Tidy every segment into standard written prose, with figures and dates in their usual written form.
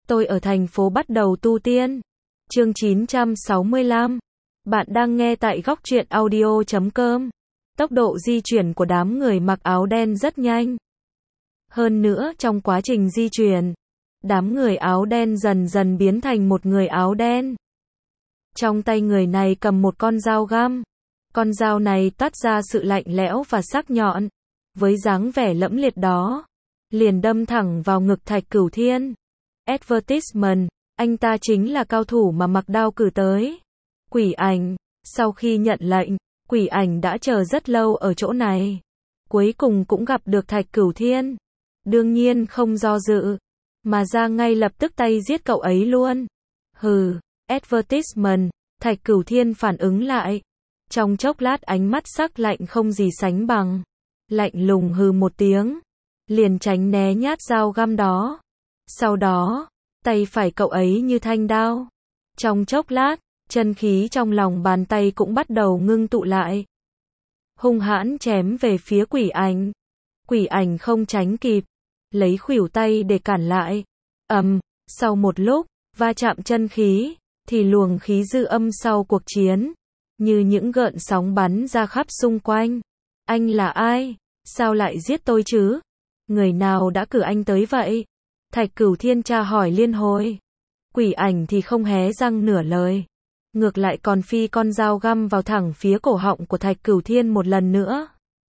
Tôi ở thành phố bắt đầu tu tiên. Chương 965. Bạn đang nghe tại Góc Truyện Audio.com. Tốc độ di chuyển của đám người mặc áo đen rất nhanh. Hơn nữa, trong quá trình di chuyển, đám người áo đen dần dần biến thành một người áo đen. Trong tay người này cầm một con dao găm. Con dao này toát ra sự lạnh lẽo và sắc nhọn. Với dáng vẻ lẫm liệt đó, liền đâm thẳng vào ngực Thạch Cửu Thiên. Advertisement, anh ta chính là cao thủ mà Mặc Đao cử tới. Quỷ Ảnh, sau khi nhận lệnh, Quỷ Ảnh đã chờ rất lâu ở chỗ này. Cuối cùng cũng gặp được Thạch Cửu Thiên. Đương nhiên không do dự, mà ra ngay lập tức tay giết cậu ấy luôn. Hừ, advertisement, Thạch Cửu Thiên phản ứng lại. Trong chốc lát ánh mắt sắc lạnh không gì sánh bằng. Lạnh lùng hừ một tiếng, liền tránh né nhát dao găm đó. Sau đó, tay phải cậu ấy như thanh đao. Trong chốc lát, chân khí trong lòng bàn tay cũng bắt đầu ngưng tụ lại. Hung hãn chém về phía Quỷ Ảnh. Quỷ Ảnh không tránh kịp, lấy khuỷu tay để cản lại. Sau một lúc, va chạm chân khí, thì luồng khí dư âm sau cuộc chiến, như những gợn sóng bắn ra khắp xung quanh. Anh là ai? Sao lại giết tôi chứ? Người nào đã cử anh tới vậy? Thạch Cửu Thiên tra hỏi liên hồi. Quỷ Ảnh thì không hé răng nửa lời. Ngược lại còn phi con dao găm vào thẳng phía cổ họng của Thạch Cửu Thiên một lần nữa.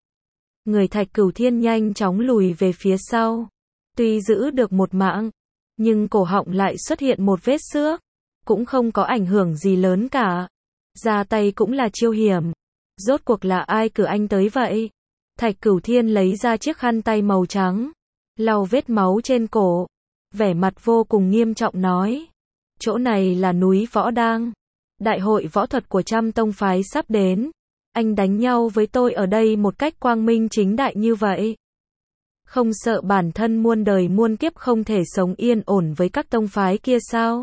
Người Thạch Cửu Thiên nhanh chóng lùi về phía sau. Tuy giữ được một mạng, nhưng cổ họng lại xuất hiện một vết xước. Cũng không có ảnh hưởng gì lớn cả. Ra tay cũng là chiêu hiểm. Rốt cuộc là ai cử anh tới vậy? Thạch Cửu Thiên lấy ra chiếc khăn tay màu trắng, lau vết máu trên cổ, vẻ mặt vô cùng nghiêm trọng nói. Chỗ này là núi Võ Đang. Đại hội võ thuật của trăm tông phái sắp đến. Anh đánh nhau với tôi ở đây một cách quang minh chính đại như vậy. Không sợ bản thân muôn đời muôn kiếp không thể sống yên ổn với các tông phái kia sao?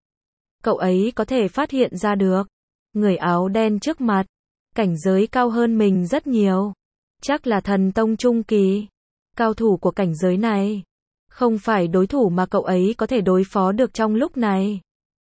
Cậu ấy có thể phát hiện ra được. Người áo đen trước mặt, cảnh giới cao hơn mình rất nhiều. Chắc là thần tông trung kỳ. Cao thủ của cảnh giới này không phải đối thủ mà cậu ấy có thể đối phó được trong lúc này.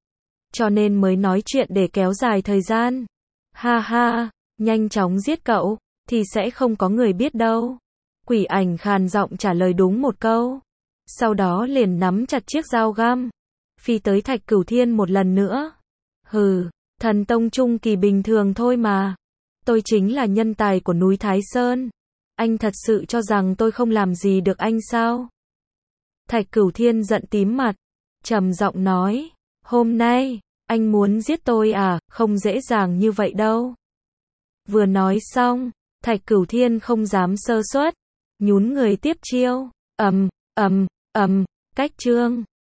Cho nên mới nói chuyện để kéo dài thời gian. Ha ha, nhanh chóng giết cậu, thì sẽ không có người biết đâu. Quỷ Ảnh khàn giọng trả lời đúng một câu. Sau đó liền nắm chặt chiếc dao găm, phi tới Thạch Cửu Thiên một lần nữa. Hừ, thần tông trung kỳ bình thường thôi mà. Tôi chính là nhân tài của núi Thái Sơn. Anh thật sự cho rằng tôi không làm gì được anh sao? Thạch Cửu Thiên giận tím mặt, trầm giọng nói. Hôm nay, anh muốn giết tôi à? Không dễ dàng như vậy đâu. Vừa nói xong, Thạch Cửu Thiên không dám sơ suất, nhún người tiếp chiêu. Cách chương